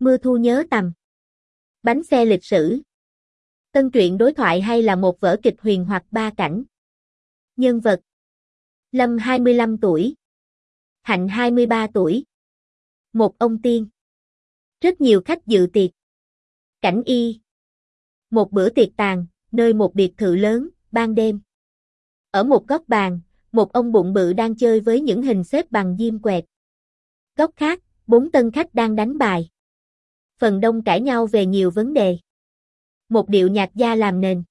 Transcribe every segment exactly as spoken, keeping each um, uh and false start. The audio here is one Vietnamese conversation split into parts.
Mưa thu nhớ tầm. Bánh xe lịch sử. Tân truyện đối thoại hay là một vở kịch huyền hoặc ba cảnh. Nhân vật. Lâm hai mươi lăm tuổi. Hạnh hai mươi ba tuổi. Một ông tiên. Rất nhiều khách dự tiệc. Cảnh y. Một bữa tiệc tàn, nơi một biệt thự lớn, ban đêm. Ở một góc bàn, một ông bụng bự đang chơi với những hình xếp bằng diêm quẹt. Góc khác, bốn tân khách đang đánh bài. Phần đông cãi nhau về nhiều vấn đề. Một điệu nhạc gia làm nền.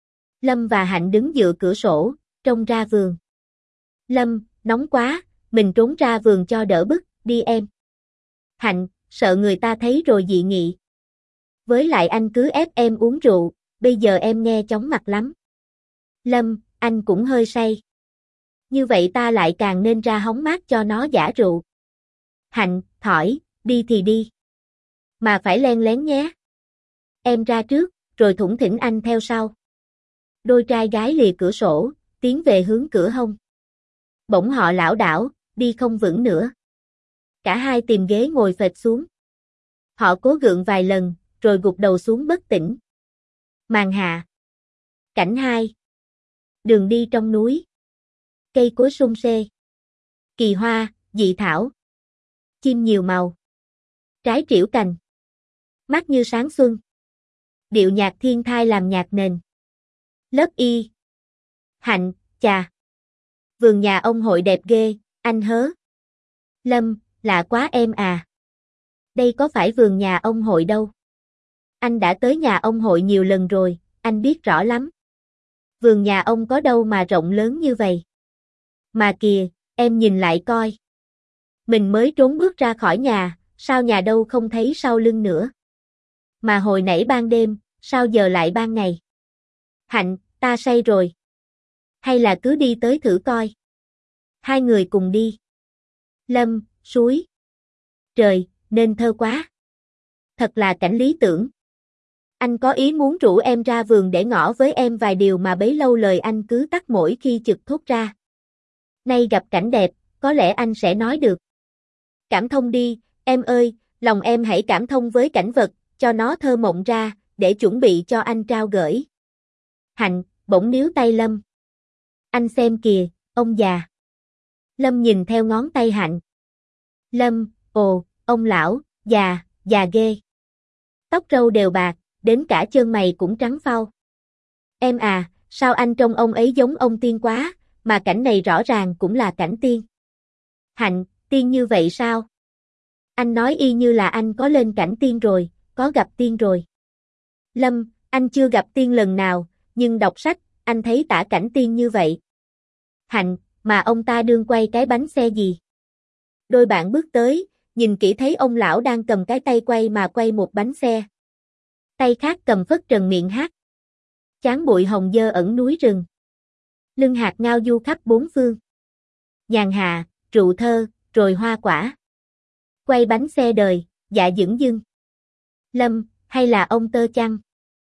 Lâm và Hạnh đứng dựa cửa sổ, trông ra vườn. Lâm, nóng quá, mình trốn ra vườn cho đỡ bức, đi em. Hạnh, sợ người ta thấy rồi dị nghị. Với lại anh cứ ép em uống rượu, bây giờ em nghe chóng mặt lắm. Lâm, anh cũng hơi say. Như vậy ta lại càng nên ra hóng mát cho nó giả rượu. Hạnh, thỏi, đi thì đi. Mà phải len lén nhé. Em ra trước, rồi thủng thỉnh anh theo sau. Đôi trai gái lìa cửa sổ, tiến về hướng cửa hông. Bỗng họ lảo đảo, đi không vững nữa. Cả hai tìm ghế ngồi phệt xuống. Họ cố gượng vài lần, rồi gục đầu xuống bất tỉnh. Màn hạ. Cảnh hai. Đường đi trong núi. Cây cối sum xê. Kỳ hoa, dị thảo. Chim nhiều màu. Trái trĩu cành. Mắt như sáng xuân. Điệu nhạc thiên thai làm nhạc nền. Lớp y. Hạnh, chà. Vườn nhà ông hội đẹp ghê, anh hớ. Lâm, lạ quá em à. Đây có phải vườn nhà ông hội đâu. Anh đã tới nhà ông hội nhiều lần rồi, anh biết rõ lắm. Vườn nhà ông có đâu mà rộng lớn như vậy. Mà kìa, em nhìn lại coi. Mình mới trốn bước ra khỏi nhà, sao nhà đâu không thấy sau lưng nữa. Mà hồi nãy ban đêm, sao giờ lại ban ngày. Hạnh, ta say rồi. Hay là cứ đi tới thử coi. Hai người cùng đi. Lâm, suối. Trời, nên thơ quá. Thật là cảnh lý tưởng. Anh có ý muốn rủ em ra vườn để ngỏ với em vài điều mà bấy lâu lời anh cứ tắt mỗi khi chực thốt ra. Nay gặp cảnh đẹp, có lẽ anh sẽ nói được. Cảm thông đi, em ơi, lòng em hãy cảm thông với cảnh vật, cho nó thơ mộng ra, để chuẩn bị cho anh trao gửi. Hạnh, bỗng níu tay Lâm. Anh xem kìa, ông già. Lâm nhìn theo ngón tay Hạnh. Lâm, ồ, ông lão, già, già ghê. Tóc râu đều bạc, đến cả chân mày cũng trắng phau. Em à, sao anh trông ông ấy giống ông tiên quá, mà cảnh này rõ ràng cũng là cảnh tiên. Hạnh, tiên như vậy sao? Anh nói y như là anh có lên cảnh tiên rồi, có gặp tiên rồi. Lâm, anh chưa gặp tiên lần nào, nhưng đọc sách, anh thấy tả cảnh tiên như vậy. Hạnh, mà ông ta đương quay cái bánh xe gì? Đôi bạn bước tới, nhìn kỹ thấy ông lão đang cầm cái tay quay mà quay một bánh xe. Tay khác cầm phất trần miệng hát. Chán bụi hồng dơ ẩn núi rừng. Lưng hạt ngao du khắp bốn phương. Nhàn hạ, rượu thơ, rồi hoa quả. Quay bánh xe đời, dạ dửng dưng. Lâm, hay là ông tơ chăng?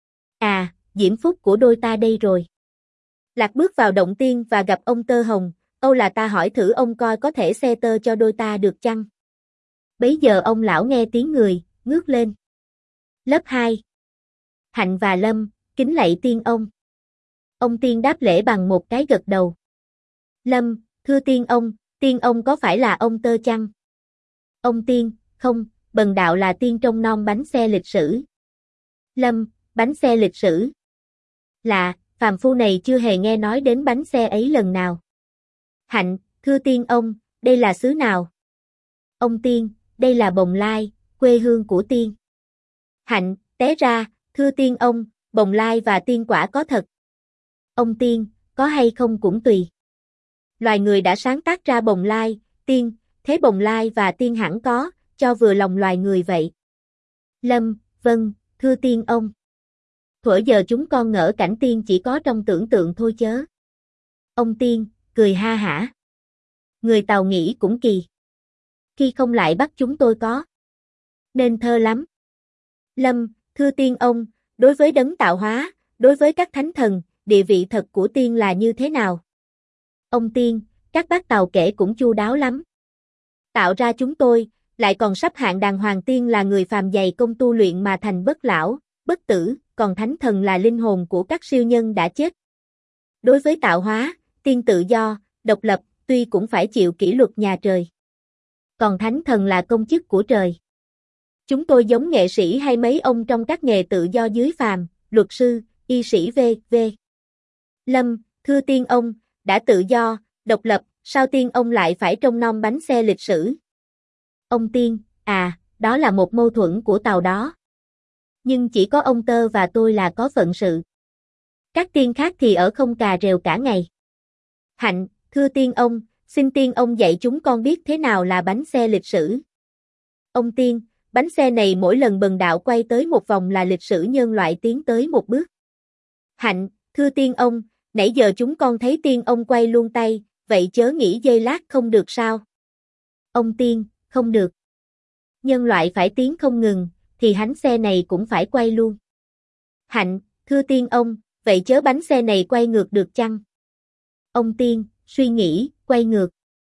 À, diễm phúc của đôi ta đây rồi. Lạc bước vào động tiên và gặp ông tơ hồng, âu là ta hỏi thử ông coi có thể xe tơ cho đôi ta được chăng? Bấy giờ ông lão nghe tiếng người, ngước lên. Lớp hai. Hạnh và Lâm, kính lạy tiên ông. Ông tiên đáp lễ bằng một cái gật đầu. Lâm, thưa tiên ông, tiên ông có phải là ông tơ chăng? Ông tiên, không, bần đạo là tiên trong non bánh xe lịch sử. Lâm, bánh xe lịch sử. Lạ, phàm phu này chưa hề nghe nói đến bánh xe ấy lần nào. Hạnh, thưa tiên ông, đây là xứ nào? Ông tiên, đây là Bồng Lai, quê hương của tiên. Hạnh, té ra, thưa tiên ông, Bồng Lai và tiên quả có thật. Ông tiên, có hay không cũng tùy. Loài người đã sáng tác ra Bồng Lai, tiên, thế Bồng Lai và tiên hẳn có, cho vừa lòng loài người vậy. Lâm, vâng, thưa tiên ông. Thuở giờ chúng con ngỡ cảnh tiên chỉ có trong tưởng tượng thôi chớ. Ông tiên, cười ha hả. Người Tàu nghĩ cũng kỳ. Khi không lại bắt chúng tôi có. Nên thơ lắm. Lâm, thưa tiên ông, đối với đấng tạo hóa, đối với các thánh thần, địa vị thật của tiên là như thế nào? Ông tiên, các bác Tàu kể cũng chu đáo lắm. Tạo ra chúng tôi, lại còn sắp hạn đàng hoàng tiên là người phàm dày công tu luyện mà thành bất lão, bất tử, còn thánh thần là linh hồn của các siêu nhân đã chết. Đối với tạo hóa, tiên tự do, độc lập, tuy cũng phải chịu kỷ luật nhà trời. Còn thánh thần là công chức của trời. Chúng tôi giống nghệ sĩ hay mấy ông trong các nghề tự do dưới phàm, luật sư, y sĩ vân vân. Lâm, thưa tiên ông, đã tự do, độc lập, sao tiên ông lại phải trông nom bánh xe lịch sử? Ông Tiên, à, đó là một mâu thuẫn của tàu đó. Nhưng chỉ có ông Tơ và tôi là có phận sự. Các tiên khác thì ở không cà rều cả ngày. Hạnh, thưa tiên ông, xin tiên ông dạy chúng con biết thế nào là bánh xe lịch sử. Ông Tiên, bánh xe này mỗi lần bần đạo quay tới một vòng là lịch sử nhân loại tiến tới một bước. Hạnh, thưa tiên ông, nãy giờ chúng con thấy tiên ông quay luôn tay, vậy chớ nghĩ giây lát không được sao? Ông Tiên, không được. Nhân loại phải tiến không ngừng, thì bánh xe này cũng phải quay luôn. Hạnh, thưa tiên ông, vậy chớ bánh xe này quay ngược được chăng? Ông Tiên, suy nghĩ, quay ngược.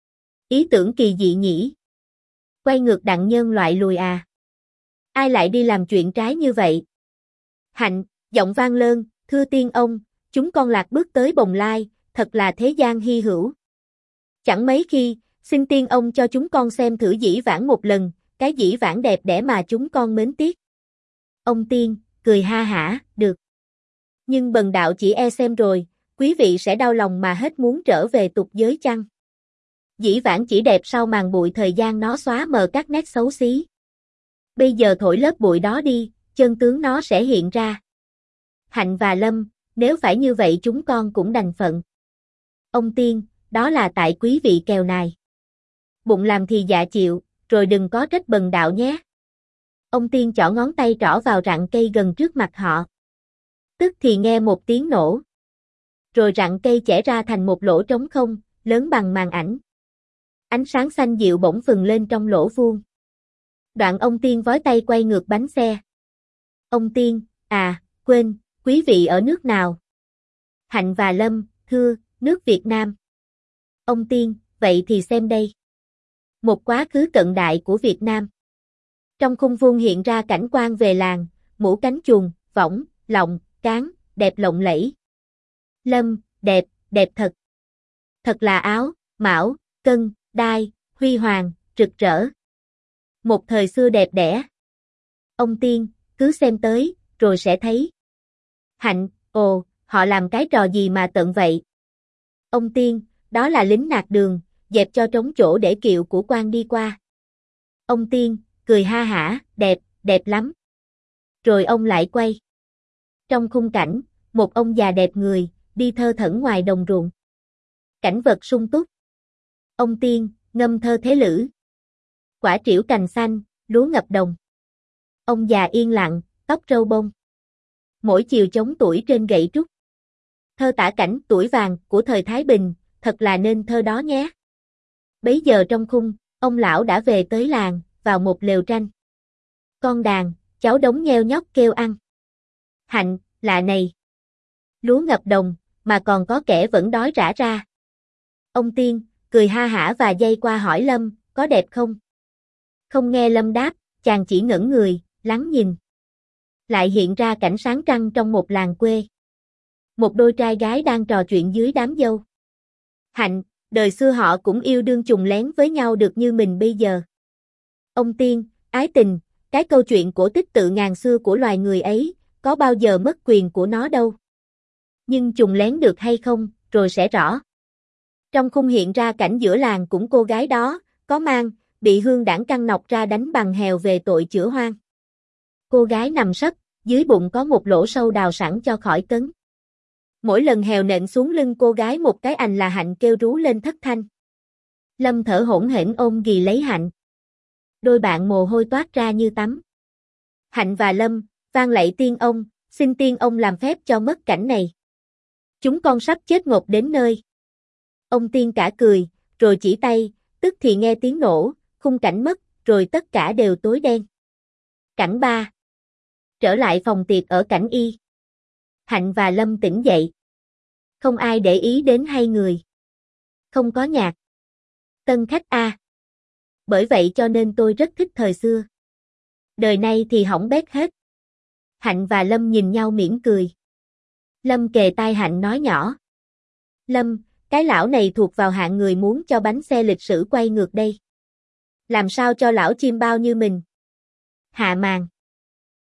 Ý tưởng kỳ dị nhỉ? Quay ngược đặng nhân loại lùi à? Ai lại đi làm chuyện trái như vậy? Hạnh, giọng vang lơn, thưa tiên ông, chúng con lạc bước tới bồng lai, thật là thế gian hy hữu. Chẳng mấy khi, xin tiên ông cho chúng con xem thử dĩ vãng một lần, cái dĩ vãng đẹp đẽ mà chúng con mến tiếc. Ông Tiên, cười ha hả, được. Nhưng bần đạo chỉ e xem rồi, quý vị sẽ đau lòng mà hết muốn trở về tục giới chăng? Dĩ vãng chỉ đẹp sau màn bụi thời gian nó xóa mờ các nét xấu xí. Bây giờ thổi lớp bụi đó đi, chân tướng nó sẽ hiện ra. Hạnh và Lâm, nếu phải như vậy chúng con cũng đành phận. Ông Tiên, đó là tại quý vị kèo nài. Bụng làm thì dạ chịu, rồi đừng có trách bần đạo nhé. Ông Tiên chỏ ngón tay trỏ vào rặng cây gần trước mặt họ. Tức thì nghe một tiếng nổ. Rồi rặng cây chẻ ra thành một lỗ trống không, lớn bằng màn ảnh. Ánh sáng xanh dịu bỗng phừng lên trong lỗ vuông. Đoạn ông Tiên vói tay quay ngược bánh xe. Ông Tiên, à, quên, quý vị ở nước nào? Hạnh và Lâm, thưa, nước Việt Nam. Ông Tiên, vậy thì xem đây. Một quá khứ cận đại của Việt Nam. Trong khung vuông hiện ra cảnh quan về làng, mũ cánh chuồn, võng, lọng, cán, đẹp lộng lẫy. Lâm, đẹp, đẹp thật. Thật là áo, mão, cân, đai, huy hoàng, rực rỡ. Một thời xưa đẹp đẽ. Ông Tiên, cứ xem tới, rồi sẽ thấy. Hạnh, ồ, họ làm cái trò gì mà tận vậy? Ông Tiên, đó là lính nạt đường, dẹp cho trống chỗ để kiệu của quan đi qua. Ông Tiên, cười ha hả, đẹp, đẹp lắm. Rồi ông lại quay. Trong khung cảnh, một ông già đẹp người, đi thơ thẩn ngoài đồng ruộng. Cảnh vật sung túc. Ông Tiên, ngâm thơ thế lữ. Quả trĩu cành xanh, lúa ngập đồng. Ông già yên lặng, tóc râu bông. Mỗi chiều chống tuổi trên gậy trúc. Thơ tả cảnh tuổi vàng của thời Thái Bình, thật là nên thơ đó nhé. Bấy giờ trong khung, ông lão đã về tới làng, vào một lều tranh. Con đàn, cháu đống nheo nhóc kêu ăn. Hạnh, lạ này. Lúa ngập đồng, mà còn có kẻ vẫn đói rã ra. Ông Tiên, cười ha hả và dây qua hỏi Lâm, có đẹp không? Không nghe Lâm đáp, chàng chỉ ngẩn người, lắng nhìn. Lại hiện ra cảnh sáng trăng trong một làng quê. Một đôi trai gái đang trò chuyện dưới đám dâu. Hạnh, đời xưa họ cũng yêu đương trùng lén với nhau được như mình bây giờ. Ông Tiên, ái tình, cái câu chuyện cổ tích tự ngàn xưa của loài người ấy, có bao giờ mất quyền của nó đâu. Nhưng trùng lén được hay không, rồi sẽ rõ. Trong khung hiện ra cảnh giữa làng cũng cô gái đó, có mang, bị hương đảng căng nọc ra đánh bằng hèo về tội chữa hoang. Cô gái nằm sấp, dưới bụng có một lỗ sâu đào sẵn cho khỏi cấn. Mỗi lần hèo nện xuống lưng cô gái một cái ành là Hạnh kêu rú lên thất thanh. Lâm thở hổn hển ôm ghì lấy Hạnh. Đôi bạn mồ hôi toát ra như tắm. Hạnh và Lâm, van lạy tiên ông, xin tiên ông làm phép cho mất cảnh này. Chúng con sắp chết ngộp đến nơi. Ông Tiên cả cười, rồi chỉ tay, tức thì nghe tiếng nổ, khung cảnh mất, rồi tất cả đều tối đen. Cảnh ba. Trở lại phòng tiệc ở cảnh Y. Hạnh và Lâm tỉnh dậy. Không ai để ý đến hai người. Không có nhạc. Tân khách A. Bởi vậy cho nên tôi rất thích thời xưa. Đời nay thì hỏng bét hết. Hạnh và Lâm nhìn nhau mỉm cười. Lâm kề tai Hạnh nói nhỏ. Lâm, cái lão này thuộc vào hạng người muốn cho bánh xe lịch sử quay ngược đây. Làm sao cho lão chim bao như mình? Hạ màn.